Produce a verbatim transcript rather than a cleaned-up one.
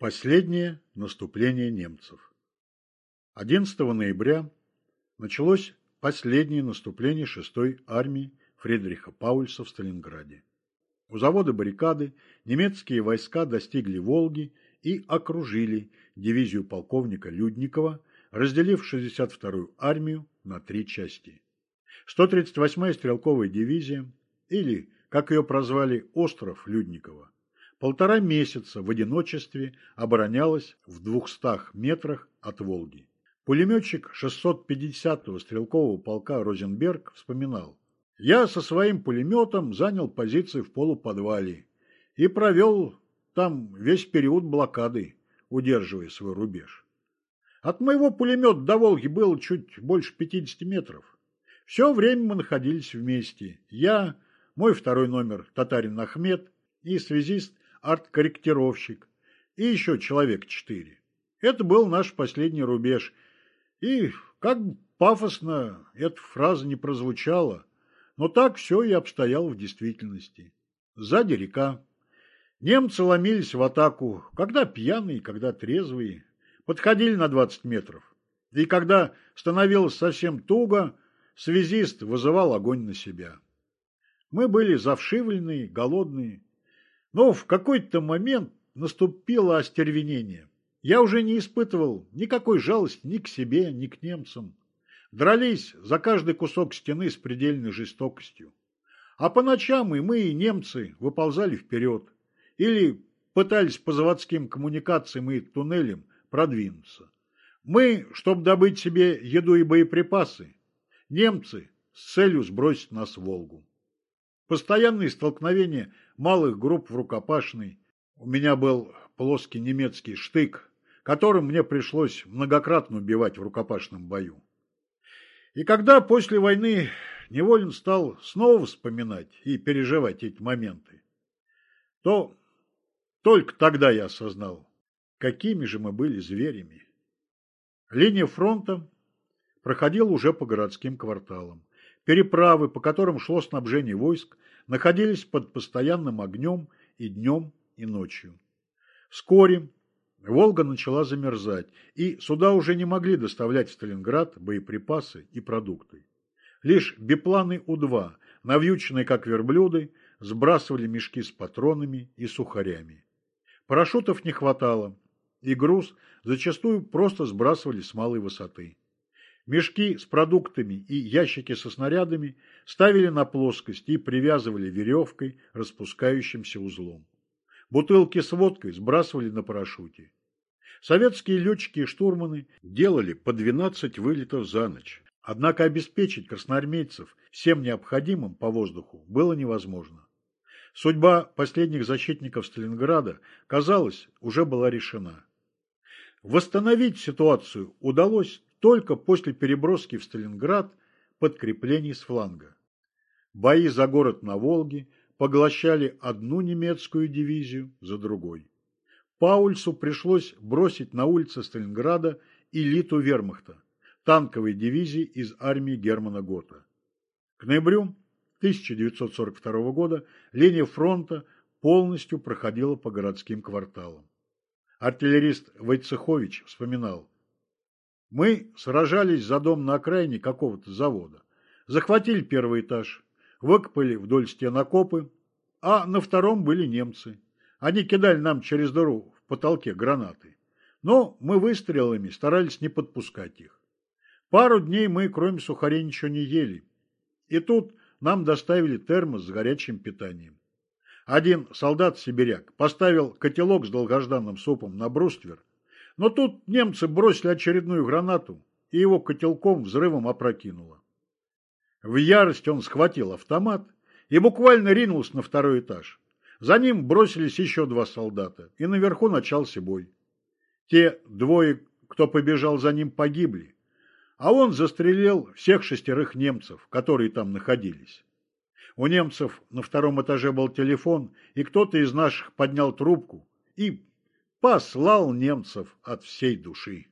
Последнее наступление немцев. одиннадцатого ноября началось последнее наступление шестой армии Фридриха Паульса в Сталинграде. У завода баррикады немецкие войска достигли Волги и окружили дивизию полковника Людникова, разделив шестьдесят вторую армию на три части. сто тридцать восьмая стрелковая дивизия, или, как ее прозвали, Остров Людникова, полтора месяца в одиночестве оборонялась в двухстах метрах от Волги. Пулеметчик шестьсот пятидесятого стрелкового полка Розенберг вспоминал: «Я со своим пулеметом занял позиции в полуподвале и провел там весь период блокады, удерживая свой рубеж. От моего пулемета до Волги было чуть больше пятидесяти метров. Все время мы находились вместе. Я, мой второй номер Татарин Ахмед и связист арт-корректировщик, и еще человек четыре. Это был наш последний рубеж. И, как бы пафосно эта фраза не прозвучала, но так все и обстояло в действительности. Сзади река. Немцы ломились в атаку, когда пьяные, когда трезвые, подходили на двадцать метров. И когда становилось совсем туго, связист вызывал огонь на себя. Мы были завшивленные, голодные. Но в какой-то момент наступило остервенение. Я уже не испытывал никакой жалости ни к себе, ни к немцам. Дрались за каждый кусок стены с предельной жестокостью. А по ночам и мы, и немцы выползали вперед. Или пытались по заводским коммуникациям и туннелям продвинуться. Мы, чтобы добыть себе еду и боеприпасы. Немцы с целью сбросить нас в Волгу. Постоянные столкновения малых групп в рукопашной. У меня был плоский немецкий штык, которым мне пришлось многократно убивать в рукопашном бою. И когда после войны невольно стал снова вспоминать и переживать эти моменты, то только тогда я осознал, какими же мы были зверями. Линия фронта проходила уже по городским кварталам. Переправы, по которым шло снабжение войск, находились под постоянным огнем и днем, и ночью. Вскоре Волга начала замерзать, и суда уже не могли доставлять в Сталинград боеприпасы и продукты. Лишь бипланы У-два, навьюченные как верблюды, сбрасывали мешки с патронами и сухарями. Парашютов не хватало, и груз зачастую просто сбрасывали с малой высоты. Мешки с продуктами и ящики со снарядами ставили на плоскость и привязывали веревкой распускающимся узлом. Бутылки с водкой сбрасывали на парашюте. Советские летчики и штурманы делали по двенадцать вылетов за ночь. Однако обеспечить красноармейцев всем необходимым по воздуху было невозможно. Судьба последних защитников Сталинграда, казалось, уже была решена. Восстановить ситуацию удалось только после переброски в Сталинград подкреплений с фланга. Бои за город на Волге поглощали одну немецкую дивизию за другой. Паульсу пришлось бросить на улицы Сталинграда элиту вермахта, танковой дивизии из армии Германа Гота. К ноябрю тысяча девятьсот сорок второго года линия фронта полностью проходила по городским кварталам. Артиллерист Войцехович вспоминал: «Мы сражались за дом на окраине какого-то завода, захватили первый этаж, выкопали вдоль стен окопы, а на втором были немцы. Они кидали нам через дыру в потолке гранаты, но мы выстрелами старались не подпускать их. Пару дней мы, кроме сухарей, ничего не ели. И тут нам доставили термос с горячим питанием. Один солдат-сибиряк поставил котелок с долгожданным супом на бруствер, но тут немцы бросили очередную гранату, и его котелком взрывом опрокинуло. В ярости он схватил автомат и буквально ринулся на второй этаж. За ним бросились еще два солдата, и наверху начался бой. Те двое, кто побежал за ним, погибли, а он застрелил всех шестерых немцев, которые там находились. У немцев на втором этаже был телефон, и кто-то из наших поднял трубку и послал немцев от всей души.